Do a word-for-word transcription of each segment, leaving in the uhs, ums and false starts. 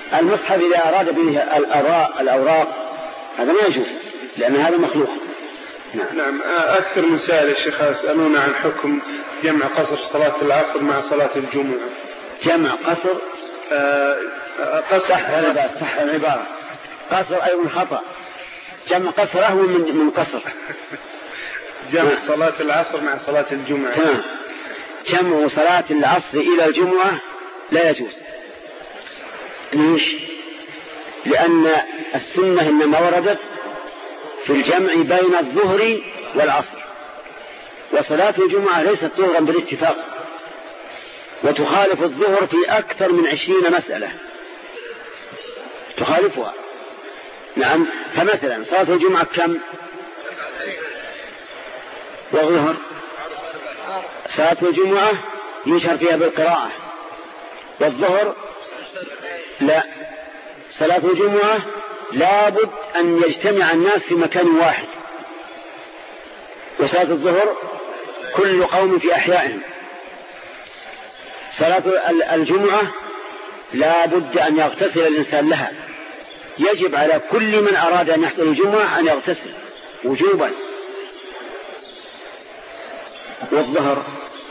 المصحف إذا أراد به الأوراق, الأوراق هذا ما يجوز لأن هذا مخلوق. نعم. نعم. أكثر من سائل الشيخ يسألون عن حكم جمع قصر صلاة العصر مع صلاة الجمعة. جمع قصر قصر صح العبارة قصر أيضا خطأ. جمع قصر أهون من من قصر. جمع صلاة العصر مع صلاة الجمعة. تمام. جمع صلاة العصر إلى الجمعة لا يجوز. ليش؟ لأن السنة إنما وردت في الجمع بين الظهر والعصر، وصلاة الجمعة ليست ظهرا بالاتفاق، وتخالف الظهر في أكثر من عشرين مسألة تخالفها. نعم. فمثلا صلاة الجمعة كم؟ والظهر صلاة الجمعة يشهر فيها بالقراءة، والظهر لا. صلاة الجمعة لابد أن يجتمع الناس في مكان واحد، وصلاة الظهر كل قوم في أحيائهم. صلاة الجمعة لابد أن يغتسل الإنسان لها، يجب على كل من أراد أن يحضر الجمعة أن يغتسل وجوبا. والظهر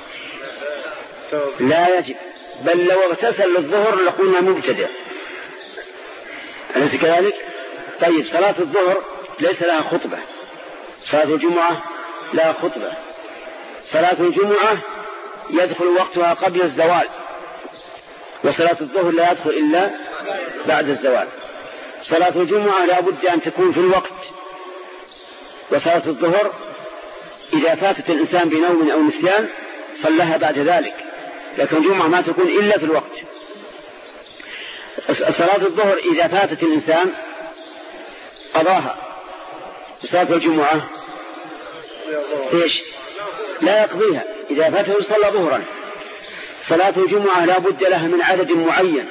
لا يجب، بل لو اغتسل للظهر لقلنا مبتدع، أليس كذلك؟ طيب صلاة الظهر ليس لها خطبة، صلاة الجمعة لها خطبة. صلاة الجمعة يدخل وقتها قبل الزوال، وصلاة الظهر لا يدخل إلا بعد الزوال. صلاة الجمعة لا بد أن تكون في الوقت، وصلاة الظهر إذا فاتت الإنسان بنوم أو نسيان صلىها بعد ذلك، لكن الجمعة ما تكون إلا في الوقت. صلاة الظهر إذا فاتت الإنسان قضاها، وصلاة الجمعة إيش؟ لا يقضيها، إذا فاته صلى ظهرا. صلاة الجمعة لا بد لها من عدد معين،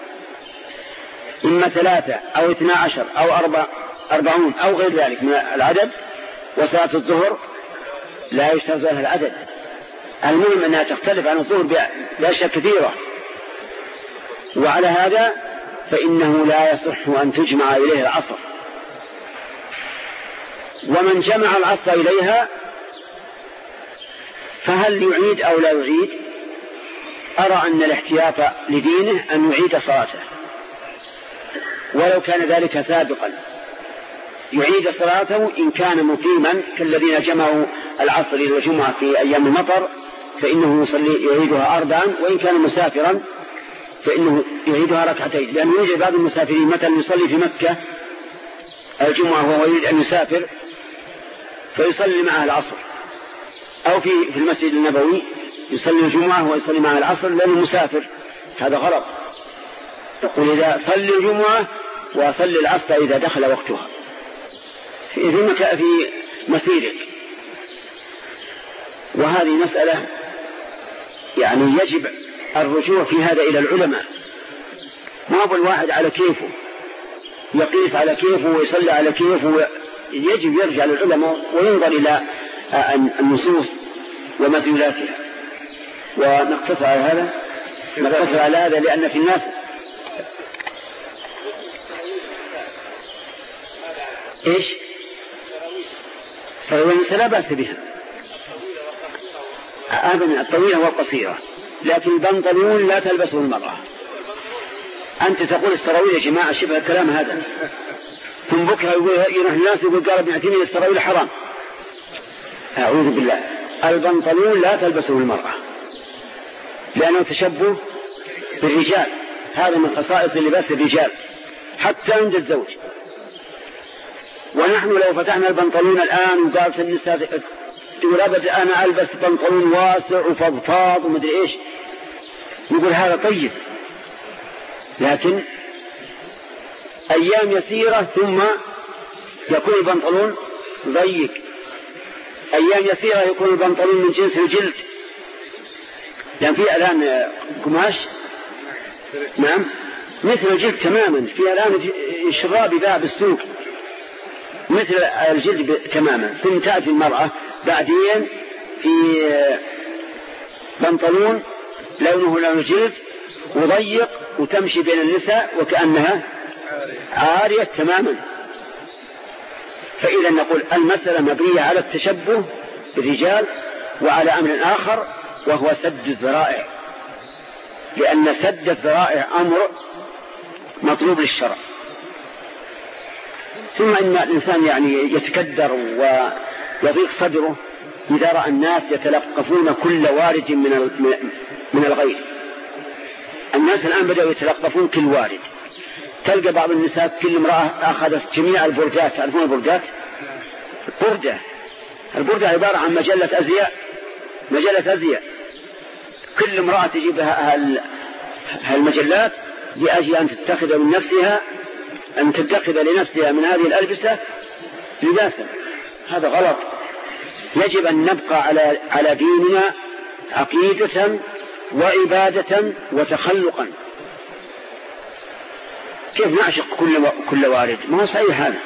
إما ثلاثة أو اثنا عشر أو أربع أربعون أو غير ذلك من العدد. وصلاة الظهر لا يشترط لها العدد، المهم أنها تختلف عن الظهر بأشياء كثيرة. وعلى هذا فإنه لا يصح أن تجمع إليه العصر. ومن جمع العصر إليها فهل يعيد أو لا يعيد؟ أرى أن الاحتياط لدينه أن يعيد صلاته، ولو كان ذلك سابقا يعيد صلاته إن كان مقيما كالذين جمعوا العصر إلى الجمعة في أيام المطر فإنه يصلي يعيدها أربعا، وإن كان مسافرا فإنه يعيدها ركعتين، لأنه يوجد بعض المسافرين مثلا يصلي في مكة الجمعة وهو يريد أن يسافر فيصلي معه العصر، أو في في المسجد النبوي يصلي الجمعة ويصلي معه العصر لأنه مسافر، هذا غلط. يقول إذا صلي الجمعة وصلي العصر إذا دخل وقتها في مكة في مسيرك. وهذه مسألة يعني يجب الرجوع في هذا إلى العلماء، ما هو الواحد على كيفه يقيس على كيفه ويصلي على كيفه، يجب يرجع للعلماء وينظر إلى النصوص ومدلولاتها. ونقتصر على هذا نقتصر على هذا لأن في الناس إيش سراويل لا بأس بها أبدا، الطويلة والقصيرة، لكن البنطلون لا تلبسه المرأة. أنت تقول السراويل يا جماعة شبه الكلام هذا، ثم بكرة يروح الناس يقول قال ابن عثيمين السراويل حرام. أعوذ بالله، البنطلون لا تلبسه المرأة لأنه تشبه بالرجال، هذا من خصائص لباس الرجال حتى عند الزوج. ونحن لو فتحنا البنطلون الآن وقالت النساء تقول أبدا أنا ألبس بنطلون واسع وفضفاض ومدري إيش، نقول هذا طيب، لكن أيام يسيرة ثم يكون البنطلون ضيق، أيام يسيرة يكون البنطلون من جنس الجلد، لأن في الآن قماش نعم مثل الجلد تماما، في الآن شراب يباع بالسوق مثل الجلد تماما، ثم تأتي المرأة بعدين في بنطلون لونه لون الجلد وضيق وتمشي بين النساء وكأنها عارية تماما. فإذا نقول المسألة مبنية على التشبه بالرجال وعلى أمر آخر وهو سد الذرائع، لأن سد الذرائع أمر مطلوب للشرع. ثم إن الإنسان يعني يتكدر ويضيق صدره إذا رأى الناس يتلقفون كل وارد من من الغير. الناس الآن بدأوا يتلقفون كل وارد. تلقى بعض النساء كل امرأة أخذت جميع البردات. تعرفون البردات؟ بردة. البردة عبارة عن مجلة أزياء، مجلة أزياء. كل امرأة تجيب هالمجلات لأجل أن تتخذ من نفسها أن تتخذ لنفسها من هذه الألبسة لباسا. هذا غلط. يجب أن نبقى على على ديننا عقيدة وعبادة وتخلقا. كيف نعشق كل كل وارد؟ ما هو صحيح هذا.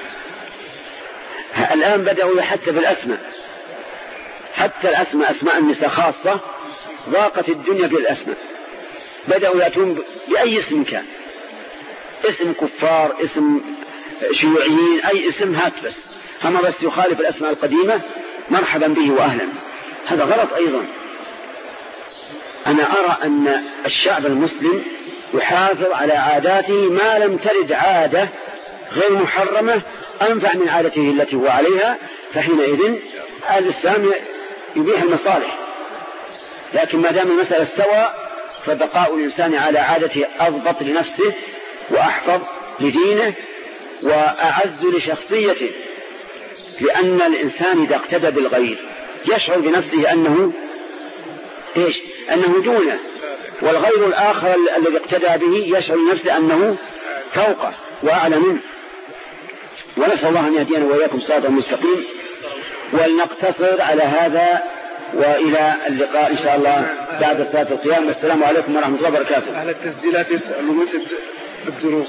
الآن بدأوا حتى بالأسماء، حتى الأسماء أسماء النساء خاصة ضاقت الدنيا بالأسماء. بدأوا يأتون بأي اسم كان، اسم كفار، اسم شيوعيين، أي اسم هات بس، هم بس يخالف الأسماء القديمة مرحبا به وأهلا. هذا غلط أيضا. أنا أرى أن الشعب المسلم يحافظ على عاداته ما لم ترد عادة غير محرمة أنفع من عادته التي هو عليها، فحينئذ الإسلام يبيح المصالح. لكن ما دام المسألة سواء فبقاء الإنسان على عادته أضبط لنفسه وأحفظ لدينه وأعز لشخصيته، لأن الإنسان إذا اقتدى بالغير يشعر بنفسه أنه إيش؟ أنه دونه، والغير الآخر الذي اقتدى به يشعر بنفسه أنه فوقه وأعلى منه. ونسأل الله أن يهدينا وإياكم صراطا مستقيم. ولنقتصر على هذا، وإلى اللقاء إن شاء الله بعد صلاة القيام. السلام عليكم ورحمة الله وبركاته. أهل التسجيلات يسألوا متى الدروس؟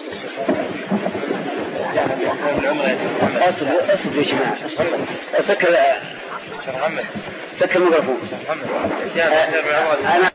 أصبر أصبر يا جماعة، سكر سكر الميكروفون.